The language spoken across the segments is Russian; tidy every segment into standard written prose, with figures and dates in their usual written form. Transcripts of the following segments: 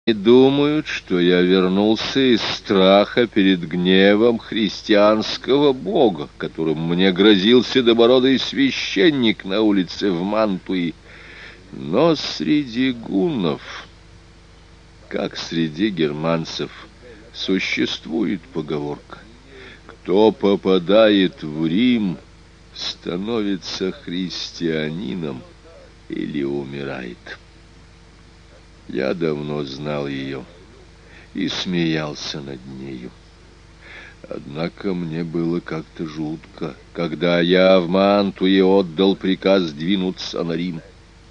думают, что я вернулся из страха перед гневом христианского бога, которым мне грозил седобородый священник на улице в Мантуи. Но среди гуннов, как среди германцев, существует поговорка: кто попадает в Рим, становится христианином или умирает. Я давно знал ее и смеялся над нею. Однако мне было как-то жутко, когда я в Мантуе отдал приказ двинуться на Рим.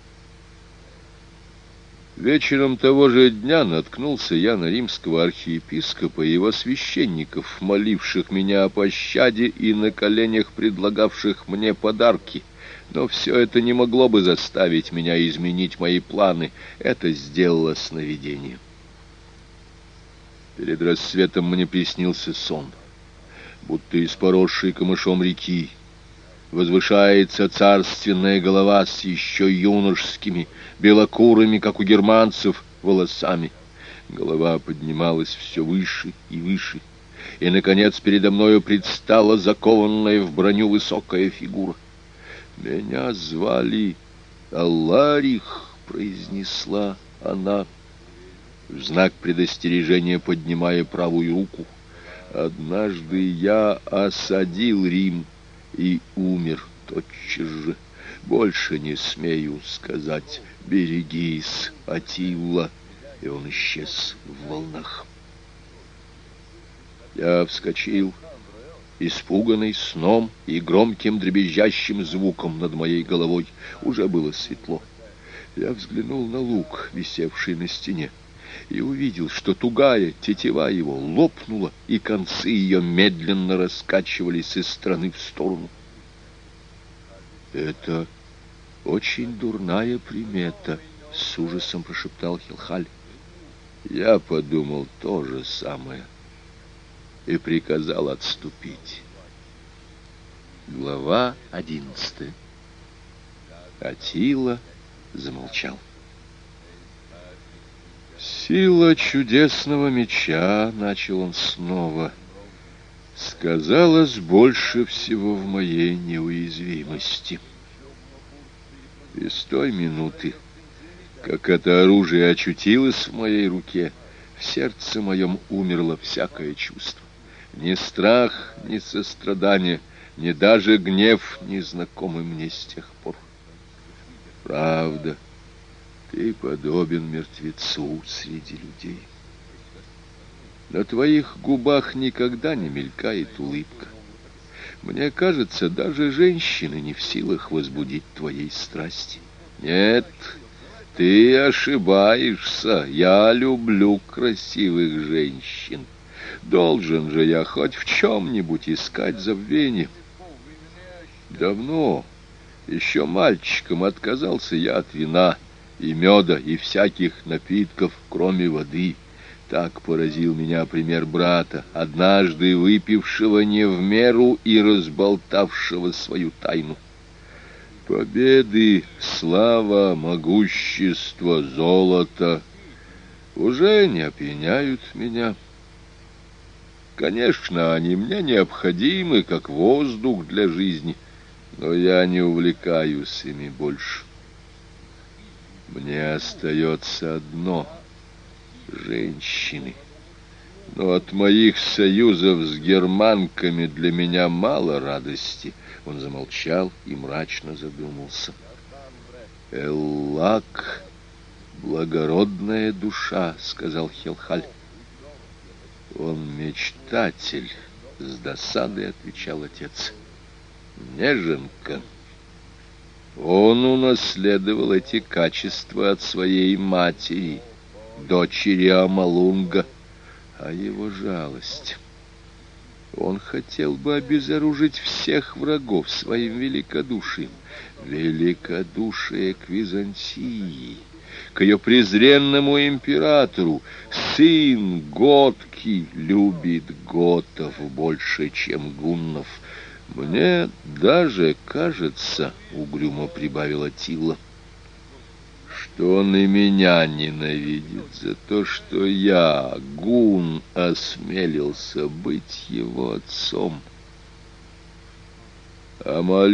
Вечером того же дня наткнулся я на римского архиепископа и его священников, моливших меня о пощаде и на коленях предлагавших мне подарки. Но все это не могло бы заставить меня изменить мои планы. Это сделало сновидение. Перед рассветом мне приснился сон, будто из поросшей камышом реки возвышается царственная голова с еще юношескими, белокурыми, как у германцев, волосами. Голова поднималась все выше и выше, и, наконец, передо мною предстала закованная в броню высокая фигура. «Меня звали Алларих», — произнесла она, в знак предостережения поднимая правую руку. «Однажды я осадил Рим и умер тотчас же. Больше не смею сказать. Берегись, Аттила». И он исчез в волнах. Я вскочил, испуганный сном и громким дребезжащим звуком над моей головой. Уже было светло. Я взглянул на лук, висевший на стене, и увидел, что тугая тетива его лопнула, и концы ее медленно раскачивались из стороны в сторону. «Это очень дурная примета», — с ужасом прошептал Хилхаль. Я подумал то же самое и приказал отступить. Глава 11. Аттила замолчал. «Сила чудесного меча», — начал он снова, — «сказалась больше всего в моей неуязвимости. И с той минуты, как это оружие очутилось в моей руке, в сердце моем умерло всякое чувство. Ни страх, ни сострадание, ни даже гнев не знакомы мне с тех пор. Правда, ты подобен мертвецу среди людей. На твоих губах никогда не мелькает улыбка. Мне кажется, даже женщины не в силах возбудить твоей страсти. Нет, ты ошибаешься. Я люблю красивых женщин. Должен же я хоть в чем-нибудь искать забвение. Давно, еще мальчиком, отказался я от вина и меда, и всяких напитков, кроме воды. Так поразил меня пример брата, однажды выпившего не в меру и разболтавшего свою тайну. Победы, слава, могущество, золото уже не опьяняют меня. Конечно, они мне необходимы, как воздух для жизни, но я не увлекаюсь ими больше. Мне остается одно — женщины. Но от моих союзов с германками для меня мало радости. Он замолчал и мрачно задумался. «Эллак — благородная душа», — сказал Хелхаль. «Он мечтатель», — с досадой отвечал отец. «Неженка. Он унаследовал эти качества от своей матери, дочери Амалунга, а его жалость. Он хотел бы обезоружить всех врагов своим великодушием. Великодушие к Византии, к ее презренному императору. Сын Готки любит готов больше, чем гуннов. Мне даже кажется, — угрюмо прибавила Аттила, — что он и меня ненавидит за то, что я, Гун, осмелился быть его отцом. А